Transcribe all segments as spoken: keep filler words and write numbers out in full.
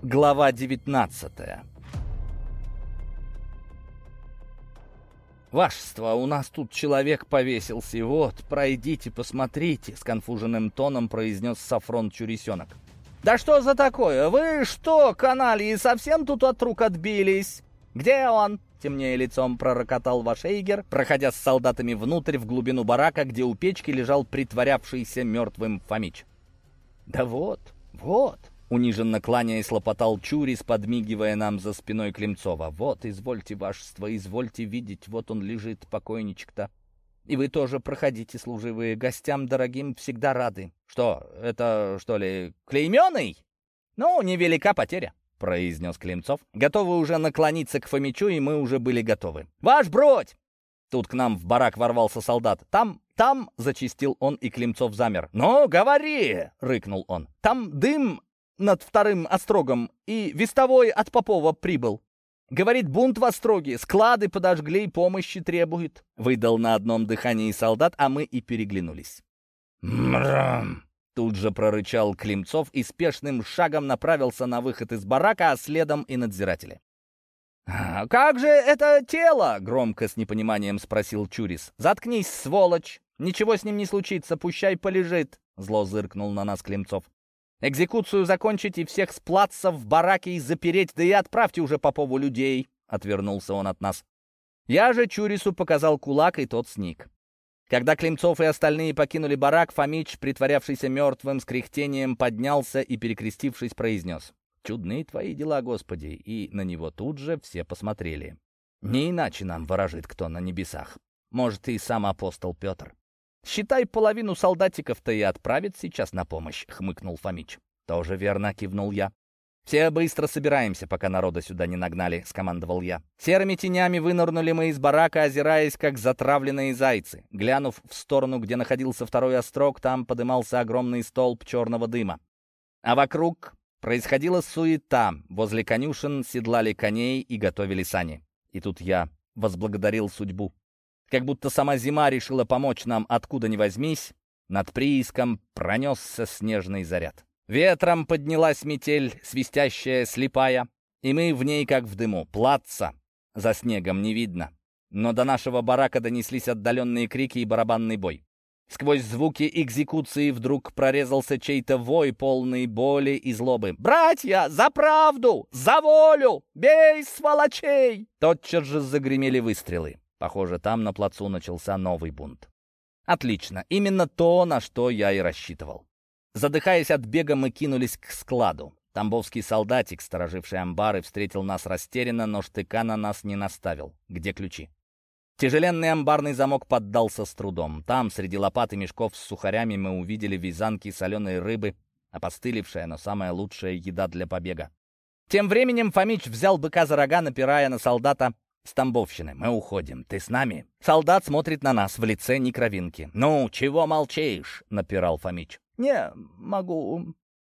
Глава девятнадцатая. «Вашество, у нас тут человек повесился, вот, пройдите, посмотрите», — сконфуженным тоном произнес Сафрон Чурисенок. «Да что за такое? Вы что, канальи, совсем тут от рук отбились? Где он?» — темнее лицом пророкотал Вашейгер, проходя с солдатами внутрь в глубину барака, где у печки лежал притворявшийся мертвым Фомич. «Да вот, вот», — униженно кланяясь лопотал Чурис, подмигивая нам за спиной Климцова. «Вот, извольте, вашество, извольте видеть, вот он лежит, покойничек-то. И вы тоже проходите, служивые, гостям дорогим всегда рады». «Что, это, что ли, клейменный?» «Ну, невелика потеря», — произнес Климцов, готовый уже наклониться к Фомичу, и мы уже были готовы. «Ваш бродь!» Тут к нам в барак ворвался солдат. «Там, там!» — зачистил он, и Климцов замер. «Ну, говори!» — рыкнул он. «Там дым над вторым острогом, и вестовой от Попова прибыл. Говорит, бунт в остроге, склады подожгли, помощи требует». Выдал на одном дыхании солдат, а мы и переглянулись. «Мрам!» Тут же прорычал Климцов и спешным шагом направился на выход из барака, а следом и надзиратели. «Как же это тело?» — громко с непониманием спросил Чурис. «Заткнись, сволочь! Ничего с ним не случится, пущай полежит!» Зло зыркнул на нас Климцов. «Экзекуцию закончить и всех с плаца в бараке и запереть, да и отправьте уже Попову людей!» — отвернулся он от нас. Я же Чурису показал кулак, и тот сник. Когда Климцов и остальные покинули барак, Фомич, притворявшийся мертвым, с кряхтением поднялся и, перекрестившись, произнес: «Чудные твои дела, Господи!» И на него тут же все посмотрели. «Не иначе нам ворожит кто на небесах. Может, и сам апостол Петр. Считай, половину солдатиков-то и отправит сейчас на помощь», — хмыкнул Фомич. «Тоже верно», — кивнул я. «Все быстро собираемся, пока народа сюда не нагнали», — скомандовал я. Серыми тенями вынырнули мы из барака, озираясь, как затравленные зайцы. Глянув в сторону, где находился второй острог, там подымался огромный столб черного дыма. А вокруг происходила суета. Возле конюшен седлали коней и готовили сани. И тут я возблагодарил судьбу. Как будто сама зима решила помочь нам откуда ни возьмись, над прииском пронесся снежный заряд. Ветром поднялась метель, свистящая, слепая, и мы в ней как в дыму. Плаца за снегом не видно. Но до нашего барака донеслись отдаленные крики и барабанный бой. Сквозь звуки экзекуции вдруг прорезался чей-то вой, полный боли и злобы. «Братья, за правду! За волю! Бей, сволочей!» Тотчас же загремели выстрелы. Похоже, там на плацу начался новый бунт. Отлично, именно то, на что я и рассчитывал. Задыхаясь от бега, мы кинулись к складу. Тамбовский солдатик, стороживший амбары, встретил нас растерянно, но штыка на нас не наставил. «Где ключи?» Тяжеленный амбарный замок поддался с трудом. Там, среди лопат и мешков с сухарями, мы увидели вязанки соленой рыбы, опостылевшая, но самая лучшая еда для побега. Тем временем Фомич взял быка за рога, напирая на солдата с Тамбовщины. «Мы уходим. Ты с нами?» Солдат смотрит на нас в лице некровинки. «Ну, чего молчишь?» — напирал Фомич. «Не могу.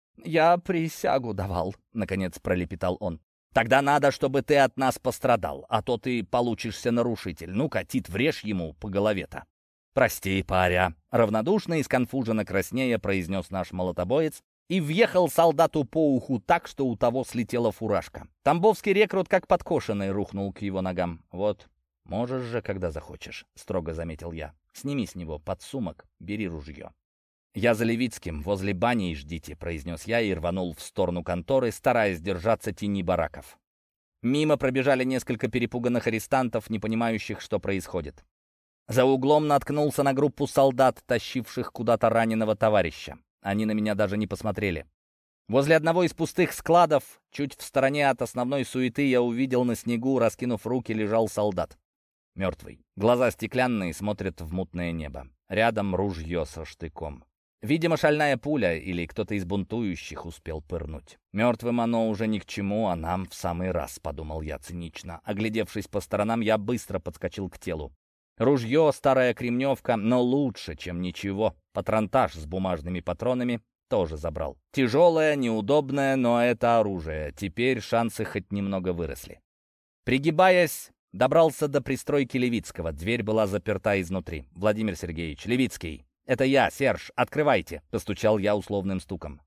Я присягу давал», — наконец пролепетал он. «Тогда надо, чтобы ты от нас пострадал, а то ты получишься нарушитель. Ну-ка, Тит, врежь ему по голове-то». «Прости, паря», — равнодушно и сконфуженно краснея произнес наш молотобоец и въехал солдату по уху так, что у того слетела фуражка. Тамбовский рекрут, как подкошенный, рухнул к его ногам. «Вот, можешь же, когда захочешь», — строго заметил я. «Сними с него подсумок, бери ружье». «Я за Левицким, возле бани и ждите», — произнес я и рванул в сторону конторы, стараясь держаться тени бараков. Мимо пробежали несколько перепуганных арестантов, не понимающих, что происходит. За углом наткнулся на группу солдат, тащивших куда-то раненого товарища. Они на меня даже не посмотрели. Возле одного из пустых складов, чуть в стороне от основной суеты, я увидел на снегу, раскинув руки, лежал солдат. Мертвый. Глаза стеклянные, смотрят в мутное небо. Рядом ружье со штыком. Видимо, шальная пуля или кто-то из бунтующих успел пырнуть. «Мертвым оно уже ни к чему, а нам в самый раз», — подумал я цинично. Оглядевшись по сторонам, я быстро подскочил к телу. Ружье, старая кремневка, но лучше, чем ничего. Патронтаж с бумажными патронами тоже забрал. Тяжелое, неудобное, но это оружие. Теперь шансы хоть немного выросли. Пригибаясь, добрался до пристройки Левицкого. Дверь была заперта изнутри. «Владимир Сергеевич, Левицкий, это я, Серж, открывайте!» — постучал я условным стуком.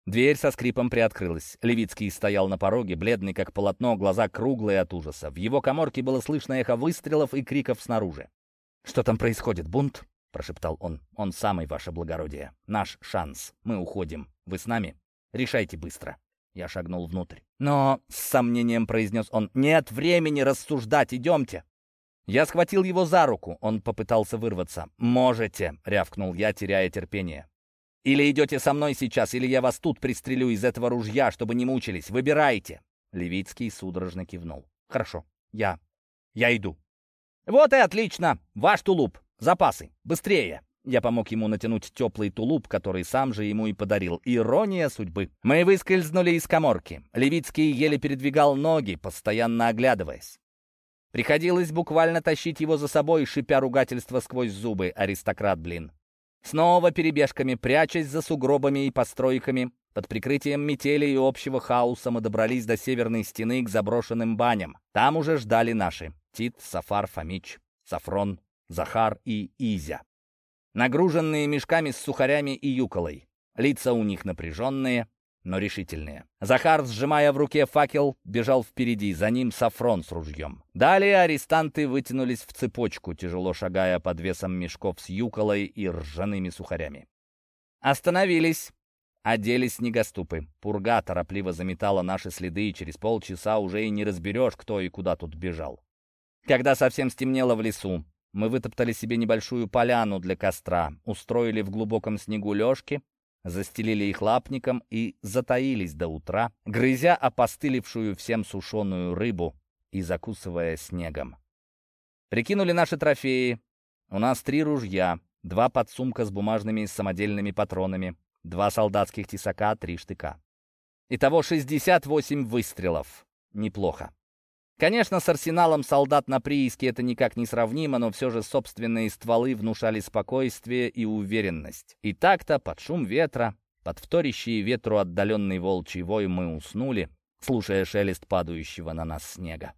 Дверь со скрипом приоткрылась. Левицкий стоял на пороге, бледный как полотно, глаза круглые от ужаса. В его каморке было слышно эхо выстрелов и криков снаружи. «Что там происходит, бунт?» — прошептал он. «Он самый, ваше благородие. Наш шанс. Мы уходим. Вы с нами? Решайте быстро». Я шагнул внутрь. «Но...» — с сомнением произнес он. «Нет времени рассуждать. Идемте». Я схватил его за руку. Он попытался вырваться. «Можете», — рявкнул я, теряя терпение. «Или идете со мной сейчас, или я вас тут пристрелю из этого ружья, чтобы не мучились. Выбирайте». Левицкий судорожно кивнул. «Хорошо, я... я иду». «Вот и отлично! Ваш тулуп! Запасы! Быстрее!» Я помог ему натянуть теплый тулуп, который сам же ему и подарил. Ирония судьбы. Мы выскользнули из каморки. Левицкий еле передвигал ноги, постоянно оглядываясь. Приходилось буквально тащить его за собой, шипя ругательства сквозь зубы. Аристократ, блин. Снова перебежками, прячась за сугробами и постройками, под прикрытием метели и общего хаоса мы добрались до северной стены к заброшенным баням. Там уже ждали наши. Тит, Сафар, Фомич, Сафрон, Захар и Изя. Нагруженные мешками с сухарями и юколой. Лица у них напряженные, но решительные. Захар, сжимая в руке факел, бежал впереди, за ним Сафрон с ружьем. Далее арестанты вытянулись в цепочку, тяжело шагая под весом мешков с юколой и ржаными сухарями. Остановились. Одели снегоступы. Пурга торопливо заметала наши следы, и через полчаса уже и не разберешь, кто и куда тут бежал. Когда совсем стемнело в лесу, мы вытоптали себе небольшую поляну для костра, устроили в глубоком снегу лёжки, застелили их лапником и затаились до утра, грызя опостылевшую всем сушеную рыбу и закусывая снегом. Прикинули наши трофеи. У нас три ружья, два подсумка с бумажными самодельными патронами, два солдатских тесака, три штыка. Итого шестьдесят восемь выстрелов. Неплохо. Конечно, с арсеналом солдат на прииске это никак не сравнимо, но все же собственные стволы внушали спокойствие и уверенность. И так-то, под шум ветра, под вторящий ветру отдаленный волчий вой, мы уснули, слушая шелест падающего на нас снега.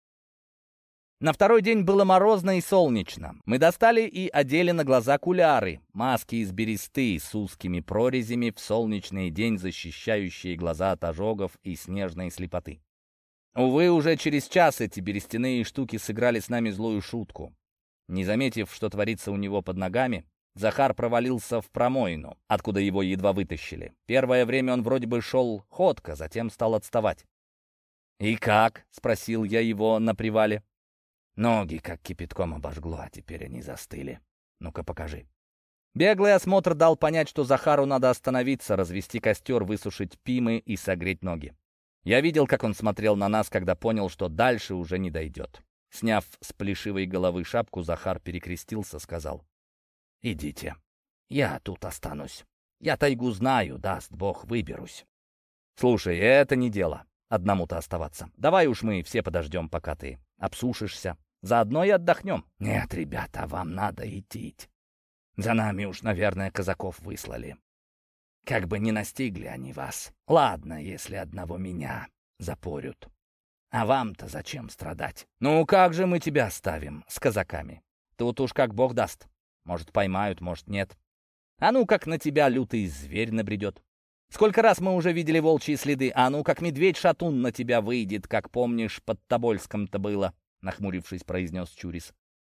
На второй день было морозно и солнечно. Мы достали и одели на глаза куляры, маски из бересты с узкими прорезями в солнечный день, защищающие глаза от ожогов и снежной слепоты. Увы, уже через час эти берестяные штуки сыграли с нами злую шутку. Не заметив, что творится у него под ногами, Захар провалился в промоину, откуда его едва вытащили. Первое время он вроде бы шел ходко, затем стал отставать. «И как?» — спросил я его на привале. «Ноги как кипятком обожгло, а теперь они застыли. Ну-ка, покажи». Беглый осмотр дал понять, что Захару надо остановиться, развести костер, высушить пимы и согреть ноги. Я видел, как он смотрел на нас, когда понял, что дальше уже не дойдет. Сняв с плешивой головы шапку, Захар перекрестился, сказал: «Идите, я тут останусь. Я тайгу знаю, даст Бог, выберусь». «Слушай, это не дело, одному-то оставаться. Давай уж мы все подождем, пока ты обсушишься. Заодно и отдохнем». «Нет, ребята, вам надо идти. За нами уж, наверное, казаков выслали. Как бы не настигли они вас. Ладно, если одного меня запорют. А вам-то зачем страдать? Ну как же мы тебя оставим с казаками? Тут уж как Бог даст. Может, поймают, может, нет. А ну как на тебя лютый зверь набредет. Сколько раз мы уже видели волчьи следы, а ну как медведь-шатун на тебя выйдет, как помнишь, под Тобольском-то было, нахмурившись, произнес Чурис.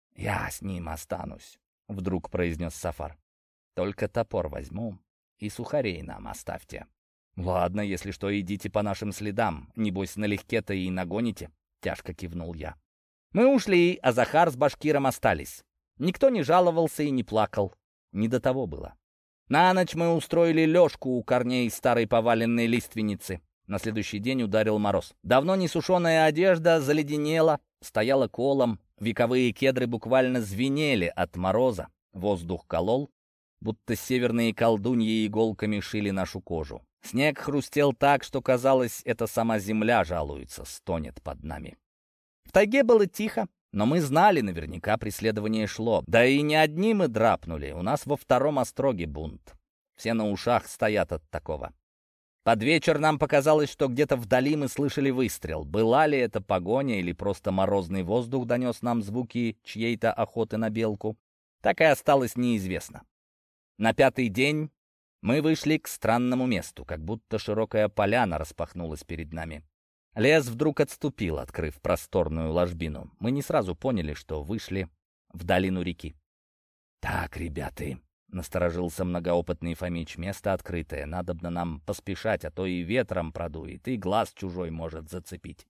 Я с ним останусь, вдруг произнес Сафар. Только топор возьму и сухарей нам оставьте. Ладно, если что, идите по нашим следам. Небось, налегке-то и нагоните. Тяжко кивнул я. Мы ушли, а Захар с Башкиром остались. Никто не жаловался и не плакал. Не до того было. На ночь мы устроили лёжку у корней старой поваленной лиственницы. На следующий день ударил мороз. Давно не сушеная одежда заледенела, стояла колом. Вековые кедры буквально звенели от мороза. Воздух колол, будто северные колдуньи иголками шили нашу кожу. Снег хрустел так, что казалось, это сама земля жалуется, стонет под нами. В тайге было тихо, но мы знали, наверняка преследование шло. Да и не одни мы драпнули, у нас во втором остроге бунт. Все на ушах стоят от такого. Под вечер нам показалось, что где-то вдали мы слышали выстрел. Была ли это погоня или просто морозный воздух донес нам звуки чьей-то охоты на белку, так и осталось неизвестно. На пятый день Мы вышли к странному месту, как будто широкая поляна распахнулась перед нами. Лес вдруг отступил, открыв просторную ложбину. Мы не сразу поняли, что вышли в долину реки. «Так, ребята», — насторожился многоопытный Фомич, — «место открытое, надобно нам поспешать, а то и ветром продует, и глаз чужой может зацепить».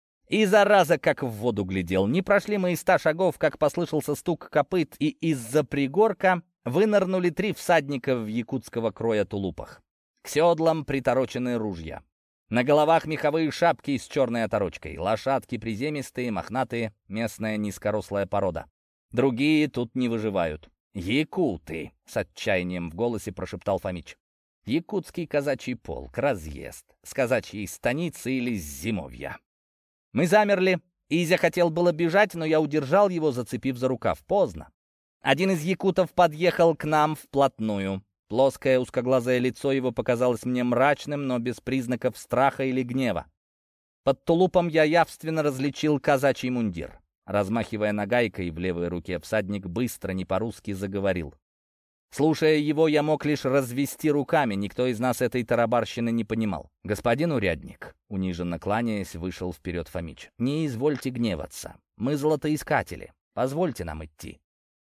И зараза как в воду глядел. Не прошли мы и ста шагов, как послышался стук копыт, и из-за пригорка вынырнули три всадника в якутского кроя тулупах. К седлам приторочены ружья. На головах меховые шапки с черной оторочкой. Лошадки приземистые, мохнатые, местная низкорослая порода. Другие тут не выживают. «Якуты!» — с отчаянием в голосе прошептал Фомич. «Якутский казачий полк, разъезд. С казачьей станицы или с зимовья». Мы замерли. Изя хотел было бежать, но я удержал его, зацепив за рукав. Поздно. Один из якутов подъехал к нам вплотную. Плоское узкоглазое лицо его показалось мне мрачным, но без признаков страха или гнева. Под тулупом я явственно различил казачий мундир. Размахивая нагайкой в левой руке, всадник быстро, не по-русски заговорил. Слушая его, я мог лишь развести руками, никто из нас этой тарабарщины не понимал. «Господин урядник», — униженно кланяясь, вышел вперед Фомич, — «не извольте гневаться. Мы золотоискатели. Позвольте нам идти».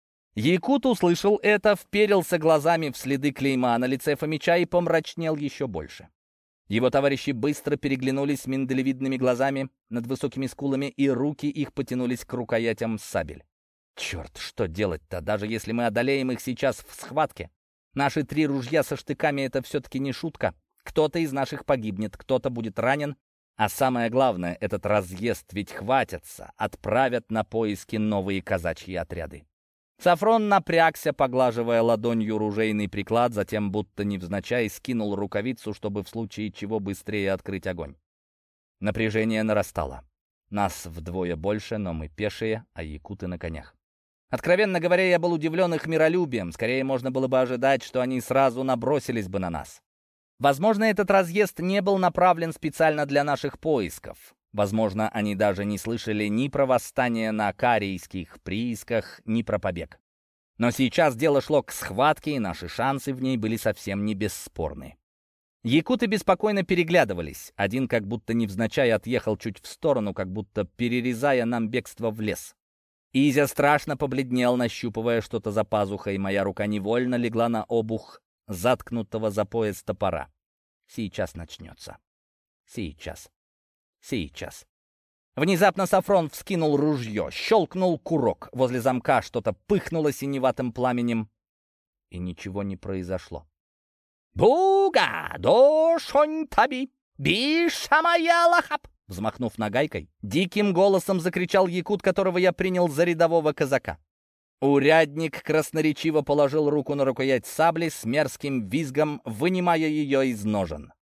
Якут услышал это, вперился глазами в следы клейма на лице Фомича и помрачнел еще больше. Его товарищи быстро переглянулись миндалевидными глазами над высокими скулами, и руки их потянулись к рукоятям сабель. «Черт, что делать-то, даже если мы одолеем их сейчас в схватке? Наши три ружья со штыками — это все-таки не шутка. Кто-то из наших погибнет, кто-то будет ранен, а самое главное, этот разъезд ведь хватятся, отправят на поиски новые казачьи отряды». Сафрон напрягся, поглаживая ладонью ружейный приклад, затем, будто невзначай, скинул рукавицу, чтобы в случае чего быстрее открыть огонь. Напряжение нарастало. Нас вдвое больше, но мы пешие, а якуты на конях. Откровенно говоря, я был удивлен их миролюбием. Скорее, можно было бы ожидать, что они сразу набросились бы на нас. Возможно, этот разъезд не был направлен специально для наших поисков. Возможно, они даже не слышали ни про восстание на карийских приисках, ни про побег. Но сейчас дело шло к схватке, и наши шансы в ней были совсем не бесспорны. Якуты беспокойно переглядывались. Один как будто невзначай отъехал чуть в сторону, как будто перерезая нам бегство в лес. Изя страшно побледнел, нащупывая что-то за пазухой. Моя рука невольно легла на обух заткнутого за пояс топора. Сейчас начнется. Сейчас. Сейчас. Внезапно Сафрон вскинул ружье, щелкнул курок. Возле замка что-то пыхнуло синеватым пламенем, и ничего не произошло. «Буга! Дошонь таби! Бишамая лахап!» Взмахнув нагайкой, диким голосом закричал якут, которого я принял за рядового казака. Урядник красноречиво положил руку на рукоять сабли с мерзким визгом, вынимая ее из ножен.